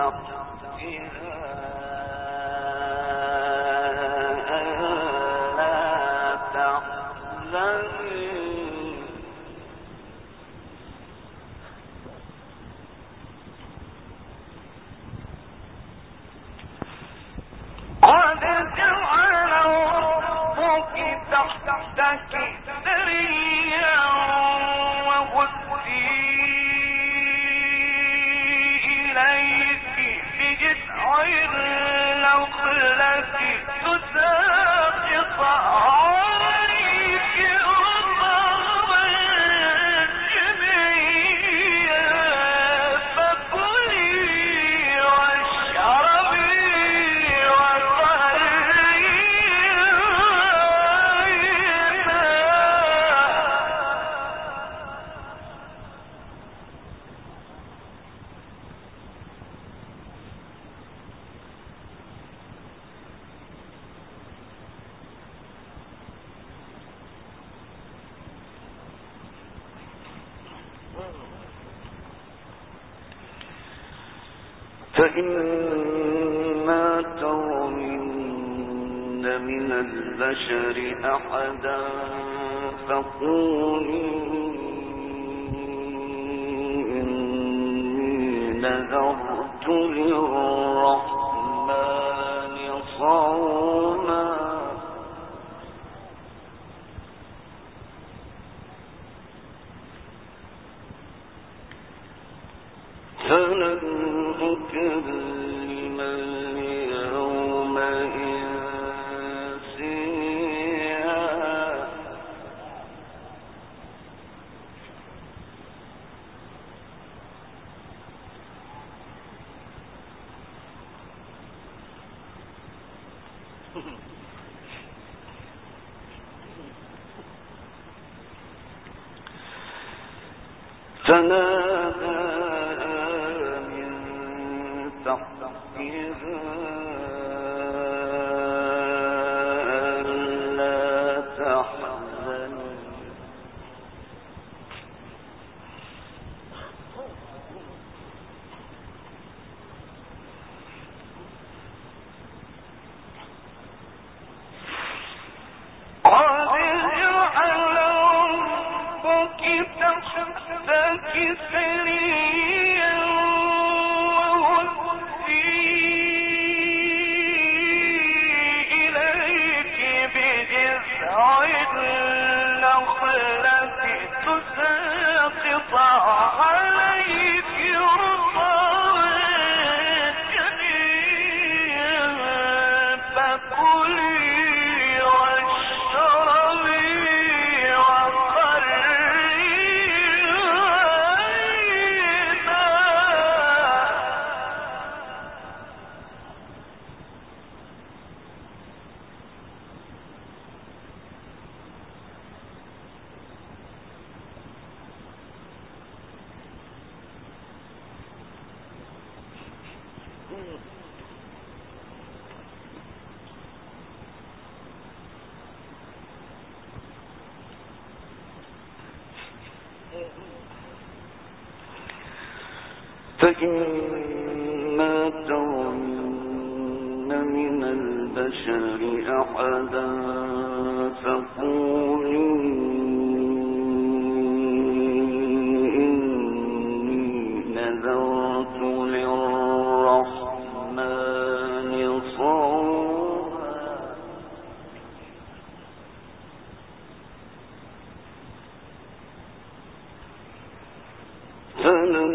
فإما ترين من البشر أحدا فقولي إني نذرت للرحمن صوما فلن أكلم اليوم إنسيا فنادى من تحتها ألا تحزنوا قد جعل ربك تحتك سريا وهزي إليك بجذع النخلة تساقط عليك رطبا جنيا فكلي فإما ترين من البشر أحدا فقولي إني نذرت للرحمن صوما فلن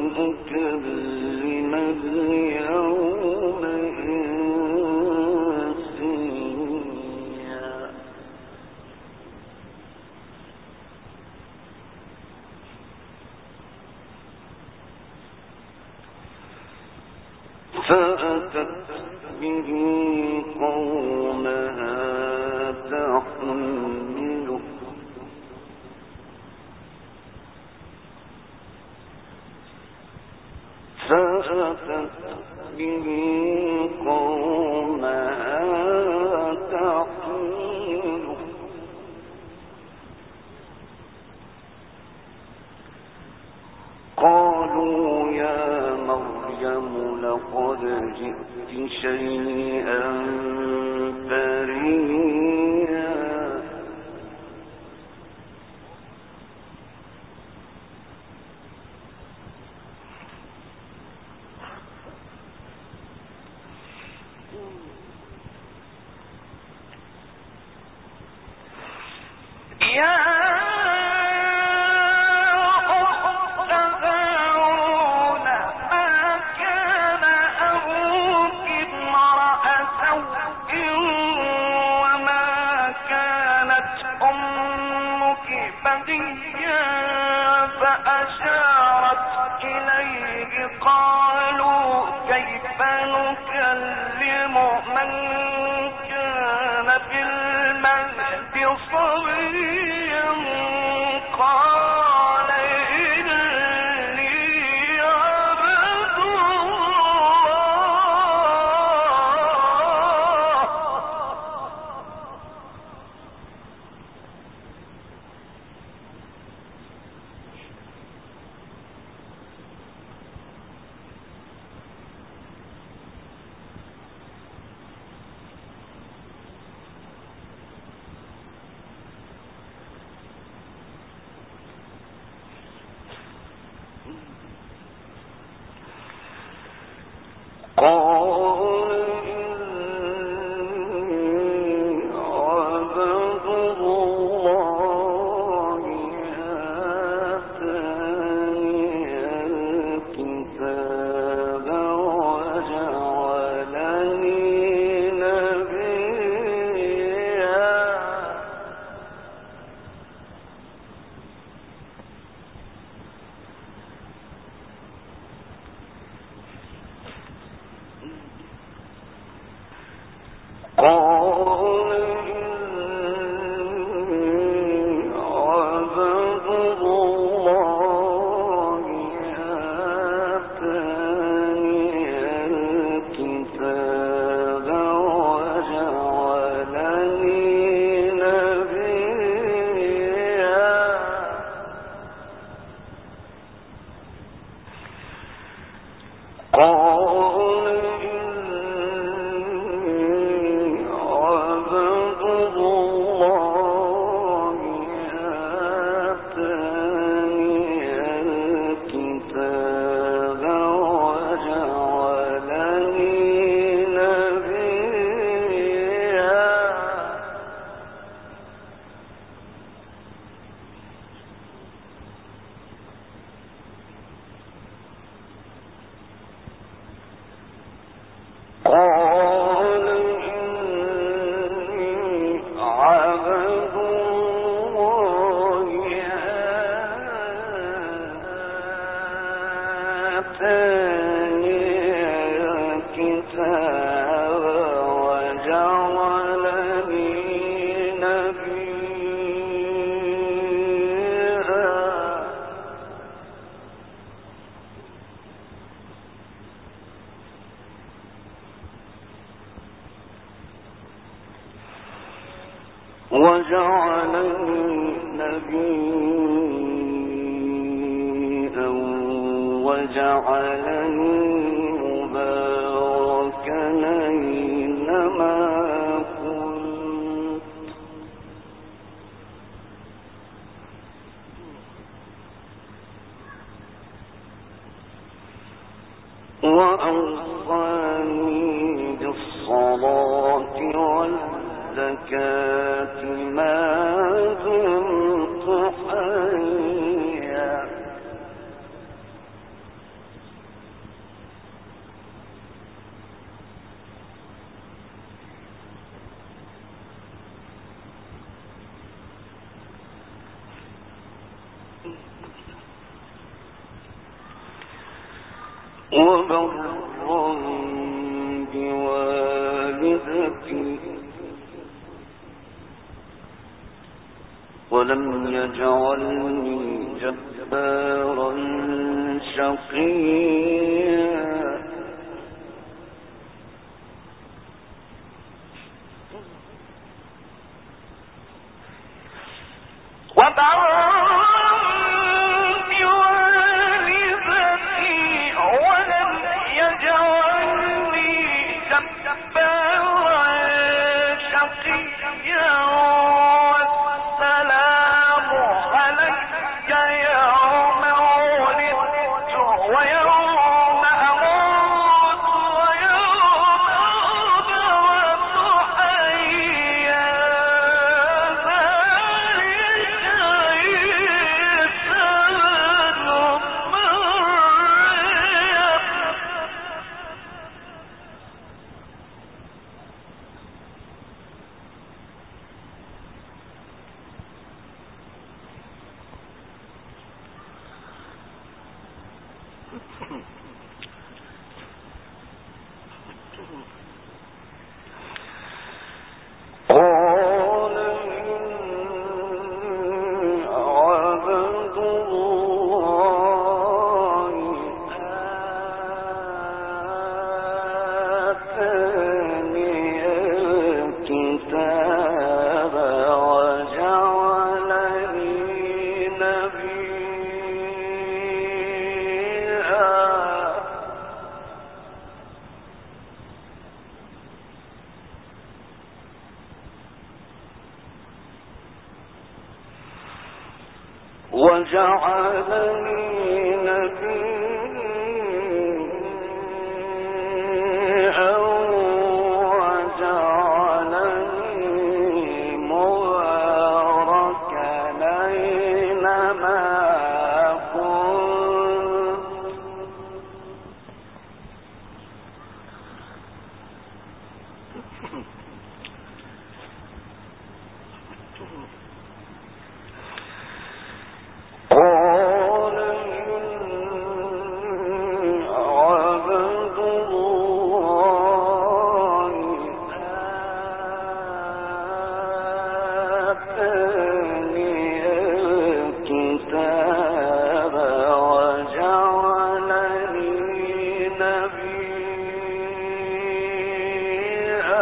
أكلم اليوم إنسيا فأتت به قومها تحمله فأتت به قومها تحمله قالوا يا مريم لقد جئت شيئا فريا فأشارت إليه قالوا كيف نكلم من كان في المهد صبيا قال إني عبد وجعلني نبيا وجعلني مباركا أينما كنت وأوصاني بالصلاة والزكاة ما دمت حيا وبرا بوالدتي ولم يجعلني جبارا شقيا وبرا بوالدتي ولم وجعلني نبيا وجعلني مباركا أينما كنت قال إني عبد الله آتاني الكتاب وجعلني نبيا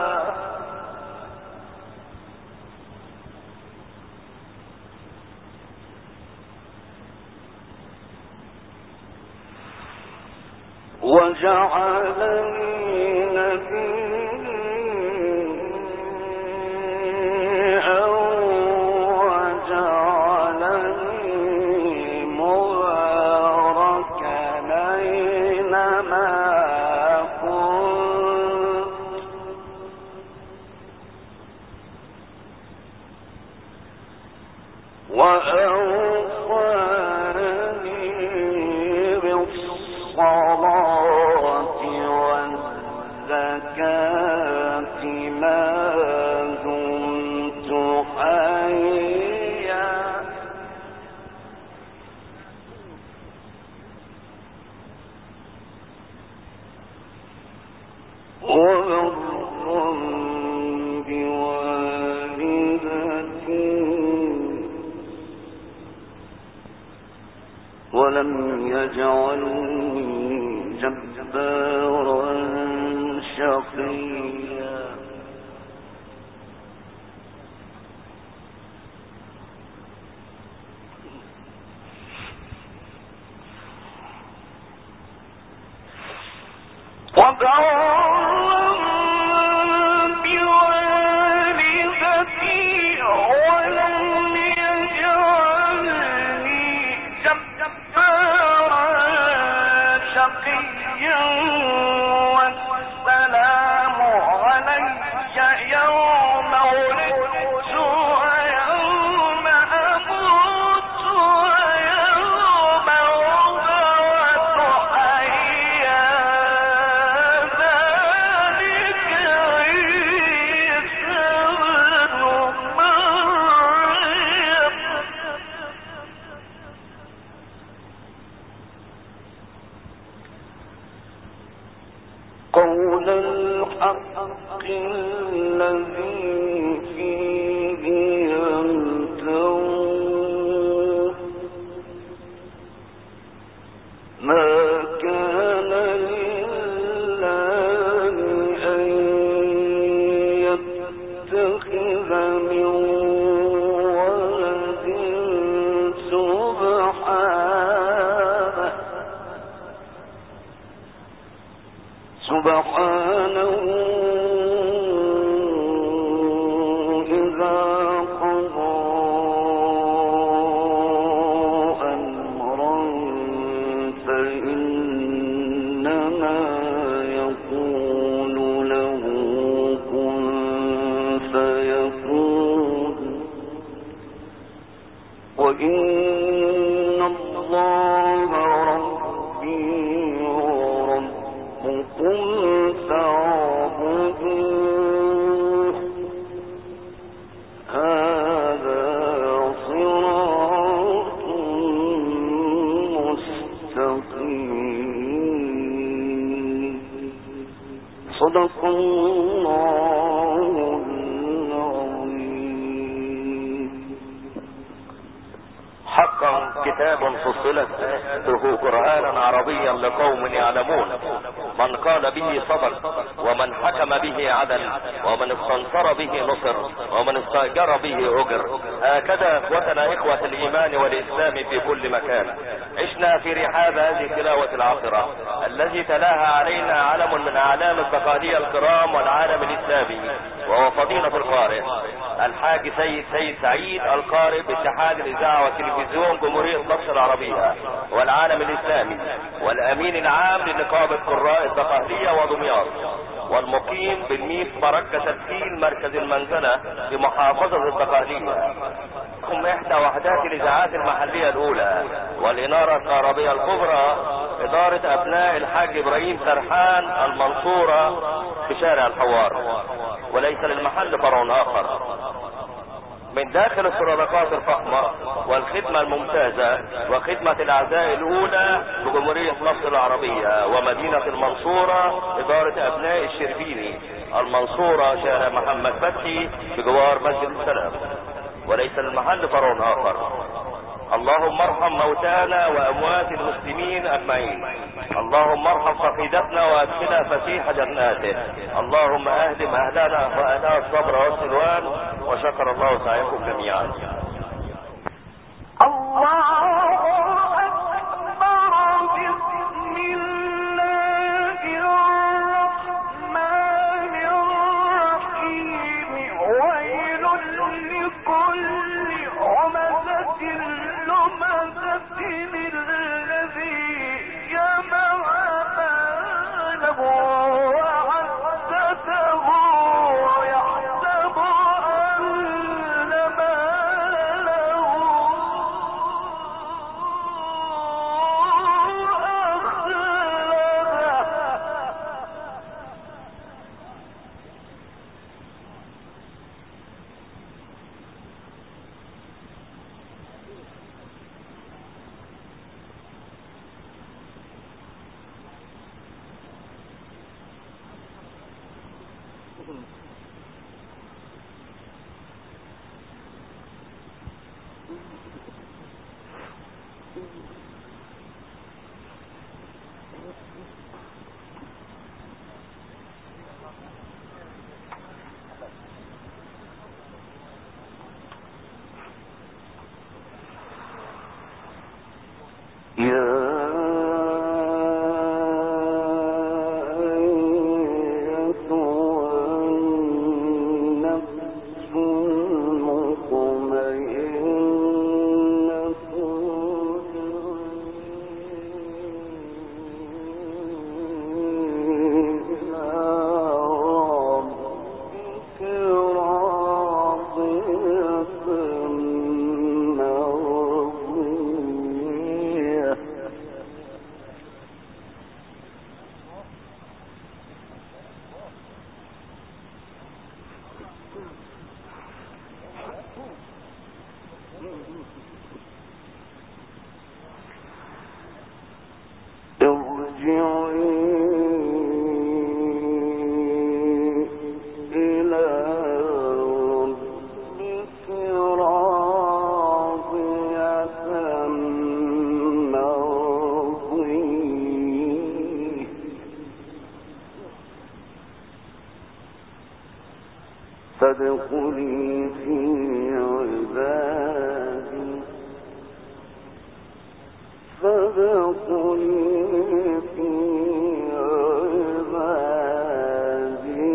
وجعلني نبيا وجعلني مباركا أينما كنت وأوصاني بالصلاة والزكاة ما دمت حيا وبرا بوالدتي ولم يجعلني جبارا شقيا بوالدتي ولم يجعلني جبارا شقيا والسلام علي يوم ولدت ويوم أموت ويوم أبعث حيا ذلك عيسى ابن مريم قول الحق الذي فيه يمترون ما كان لله أن يتخذ من ولد سبحانه المستقيم. صدق الله العظيم. حقا كتاب فصلت آياته قرآنا عربيا لقوم يعلمون. من قال به صبر، ومن حكم به عدل، ومن استنصر به نصر، ومن استأجر به أجر. هكذا اخوتنا اخوة الايمان والاسلام في كل مكان عشنا في رحاب هذه التلاوة العاطرة الذي تلاها علينا علم من اعلام البقالية الكرام والعالم الاسلامي، وهو فضيلة القارئ الحاج سيد سعيد القارئ باتحاد الاذاعة والتلفزيون جمهورية مصر العربية والعالم الاسلامي، والامين العام لنقابة قراء البقالية ودمياط، والمقيم بالميت بركة تسهيل مركز المنزلة في محافظة البقالية. هم احدى وحدات الاذاعات المحلية الاولى والانارة الكهربية الكبرى، ادارة ابناء الحاج ابراهيم سرحان المنصورة بشارع الحوار، وليس للمحل فرع اخر. من داخل السرادقات الفخمة والخدمة الممتازة وخدمة الاعزاء الاولى بجمهورية مصر العربية ومدينة المنصورة، ادارة ابناء الشربيني المنصورة شارع محمد فتحي بجوار مسجد السلام، وليس المحل فرع اخر. اللهم ارحم موتانا واموات المسلمين اجمعين. اللهم ارحم فقيدتنا وادخلنا فسيح جناته. اللهم اهدم اهلنا واهلها الصبر والسلوان. وشكر الله سعيكم جميعا. فادخلي في عبادي فادخلي في عبادي.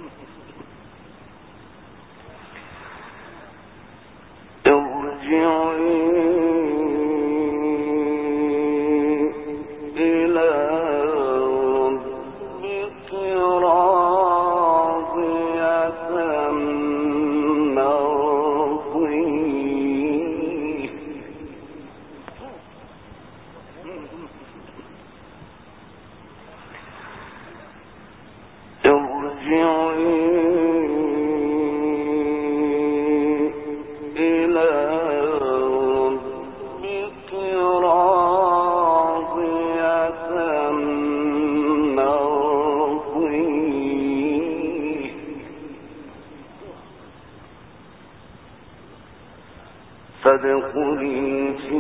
فادخلي في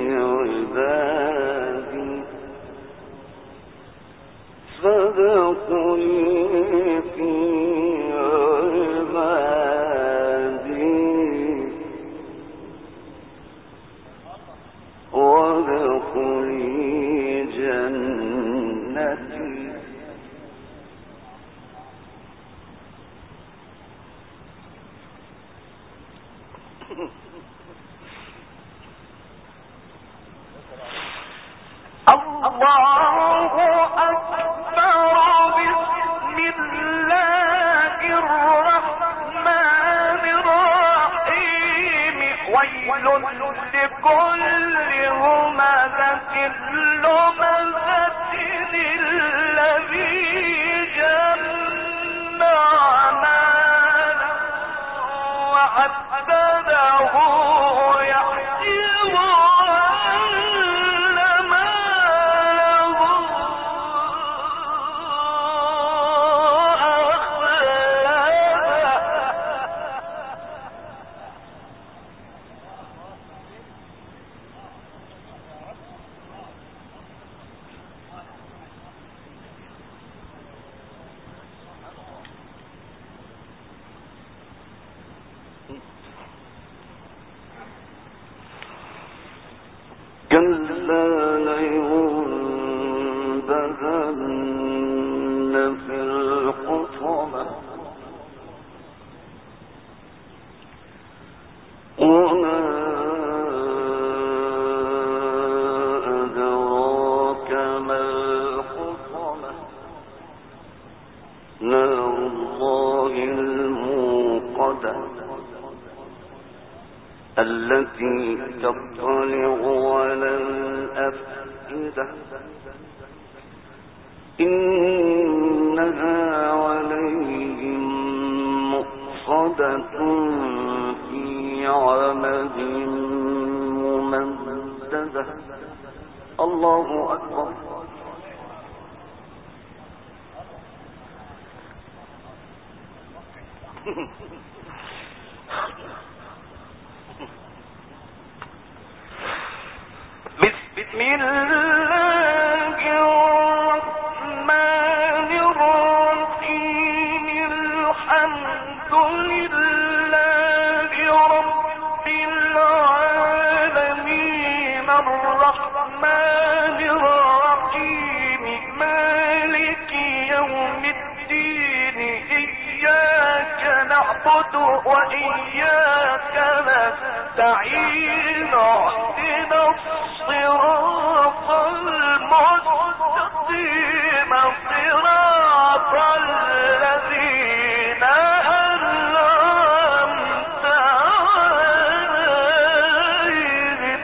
عبادي فادخلي في عبادي وادخلي جنتي. الله أكبر. بسم الله الرحمن الرحيم. ويل لكل همزة لمزة الذي جمع مالا وعدده يحسب كلا لينبذن في الحطمة وما أدراك ما الحطمة نار الله الموقدة التي تطلع على الأفئدة إنها عليهم مؤصدة في عمد ممددة. الله أكبر. بسم الله الرحمن الرحيم. الحمد لله رب العالمين الرحمن الرحيم مالك يوم الدين. إياك نعبد وإياك نستعين. اهدنا الصراط المستقيم صراط الذين أنعمت عليهم.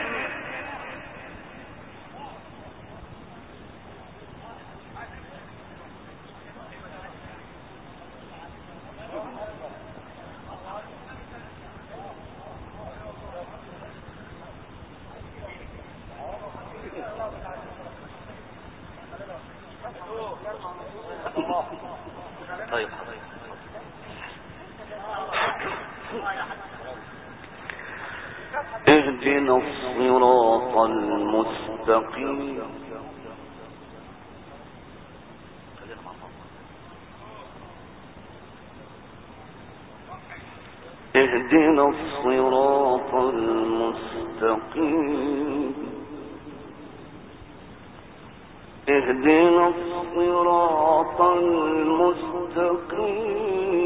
طيب اهدنا الصراط المستقيم اهدنا الصراط المستقيم اهدنا الصراط المستقيم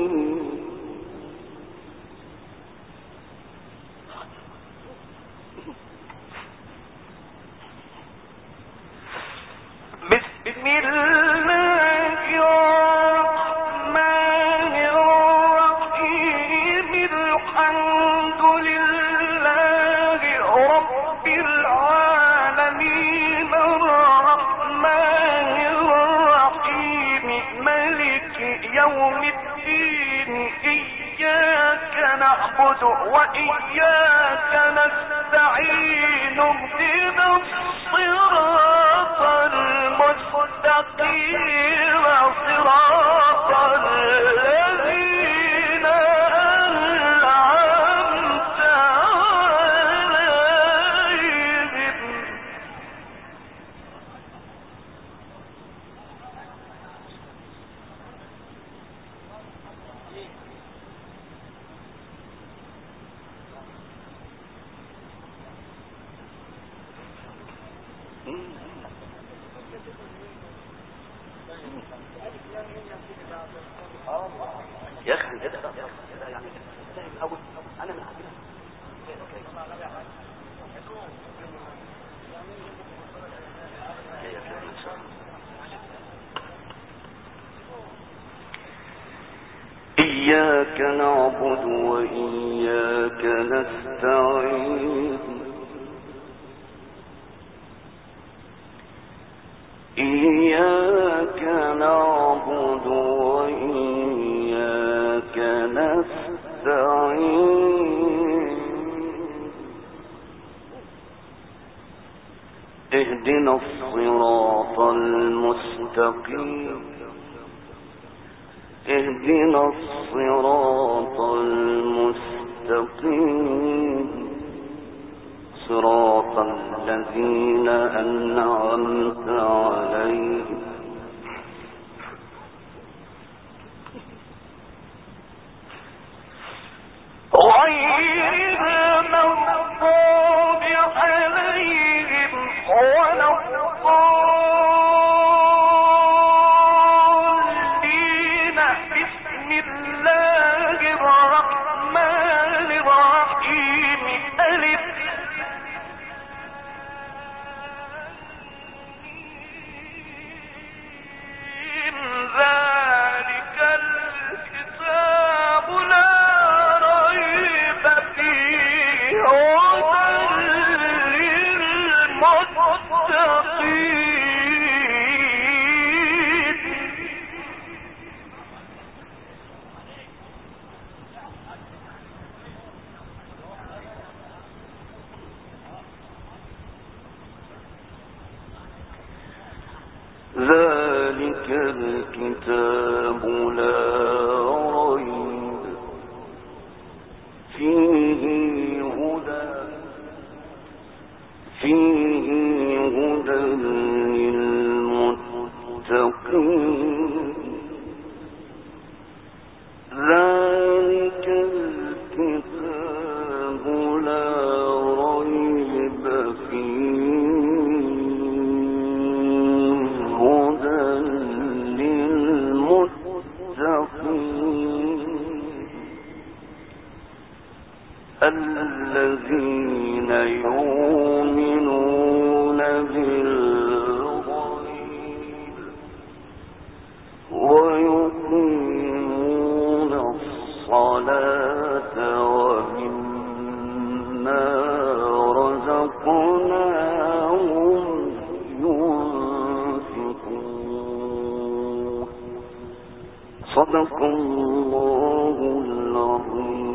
يوم الدين إياك نعبد وإياك نستعين اهدنا الصراط المستقيم صراط الذين أنعمت عليهم يا اخي كده يعني الاول انا من عندنا إياك نعبد وإياك نستعين إياك نعبد وإياك نستعين اهدنا الصراط المستقيم اهدنا الصراط المستقيم صراط الذين أنعمت عليهم غير المغضوب عليهم ولا الضالين بسم الله الرحمن الرحيم ألف ذلك الكتاب لا ريب فيه هدى للمتقين ذلك الكتاب لا ريب فيه هدى للمتقين ذلك الكتاب لا ريب فيه هدى للمتقين الذين يؤمنون بالغيب ويقيمون الصلاة ومما رزقناهم ينفقون صدق الله العظيم